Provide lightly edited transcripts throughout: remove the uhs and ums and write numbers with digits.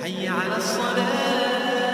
حي على الصلاة.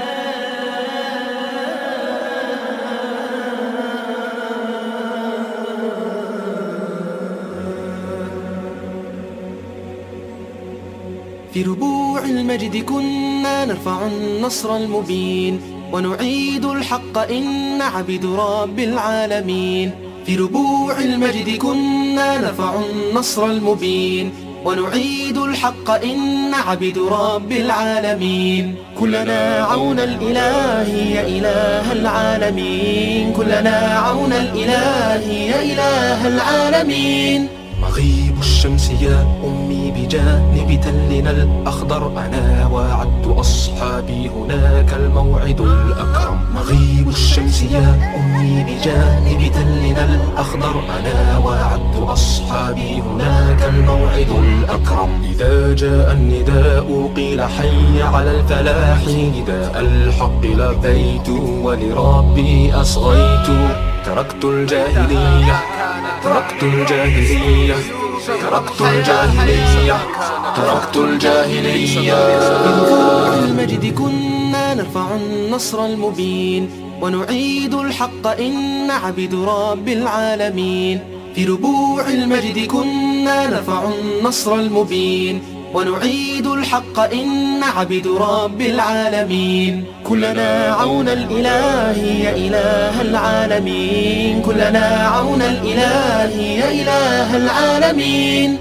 في ربوع المجد كنا نرفع النصر المبين، ونعيد الحق إن عبد رب العالمين. في ربوع المجد كنا نرفع النصر المبين، ونعيد الحق إن عبد رب العالمين. كلنا عون الإله يا إله العالمين، كلنا عون الإله يا إله العالمين. مغيب الشمس يا أمي بجانب تلنا الأخضر، أنا وعدت أصحابي هناك الموعد الأكرم. مغيب الشمس يا أمي بجانب تلنا الأخضر، أنا وعدت أصحابي هناك الموعد الأكرم. إذا جاء النداء قيل حي على الفلاح، نداء الحق لبيت ولربي أصغيت. تركت الجاهلية، تركت الجاهلية، تركت الجاهلية، تركت الجاهلية. برفوع المجد كنا نرفع النصر المبين، ونعيد الحق إن عبد رب العالمين. في ربوع المجد كنا نرفع النصر المبين، ونعيد الحق إن عبد رب العالمين. كلنا عون الإله يا إله العالمين، كلنا عون الإله يا إله العالمين.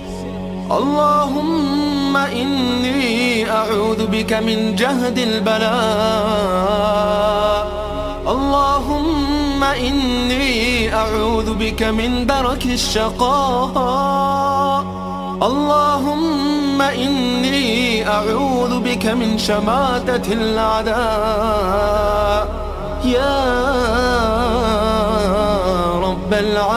اللهم إني أعوذ بك من جهد البلاء، اللهم إني أعوذ بك من درك الشقاء، اللهم إني أعوذ بك من شماتة الأعداء يا رب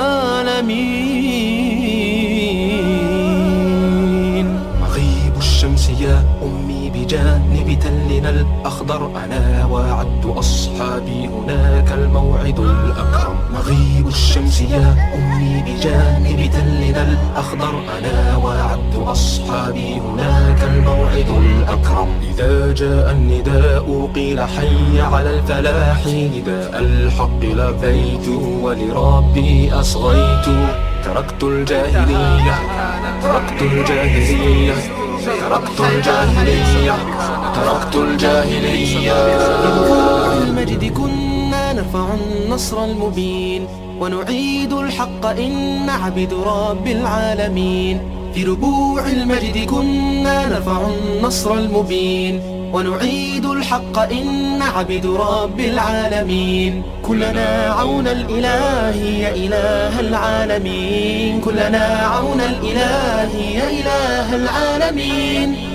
العالمين. مغيب الشمس يا أمي بجانب تلنا الأخضر، أنا وعدت أصحابي هناك الموعد الأكرم. مغيب الشمس يا أمي بجانب تلنا الأخضر، أنا وعدت أصحابي هناك الموعد الأكرم. إذا جاء النداء قيل حي على الفلاح، نداء الحق لبيت ولربي أصغيت. تركت الجاهلية، تركت الجاهلية، تركت الجاهلية، تركت الجاهلية. برفوع المجد كنا نرفع النصر المبين، ونعيد الحق إن عبد رب العالمين. في ربوع المجد كنا نرفع النصر المبين، ونعيد الحق إن عبد رب العالمين. كلنا عون الإله يا إله العالمين، كلنا عون الإله يا إله العالمين.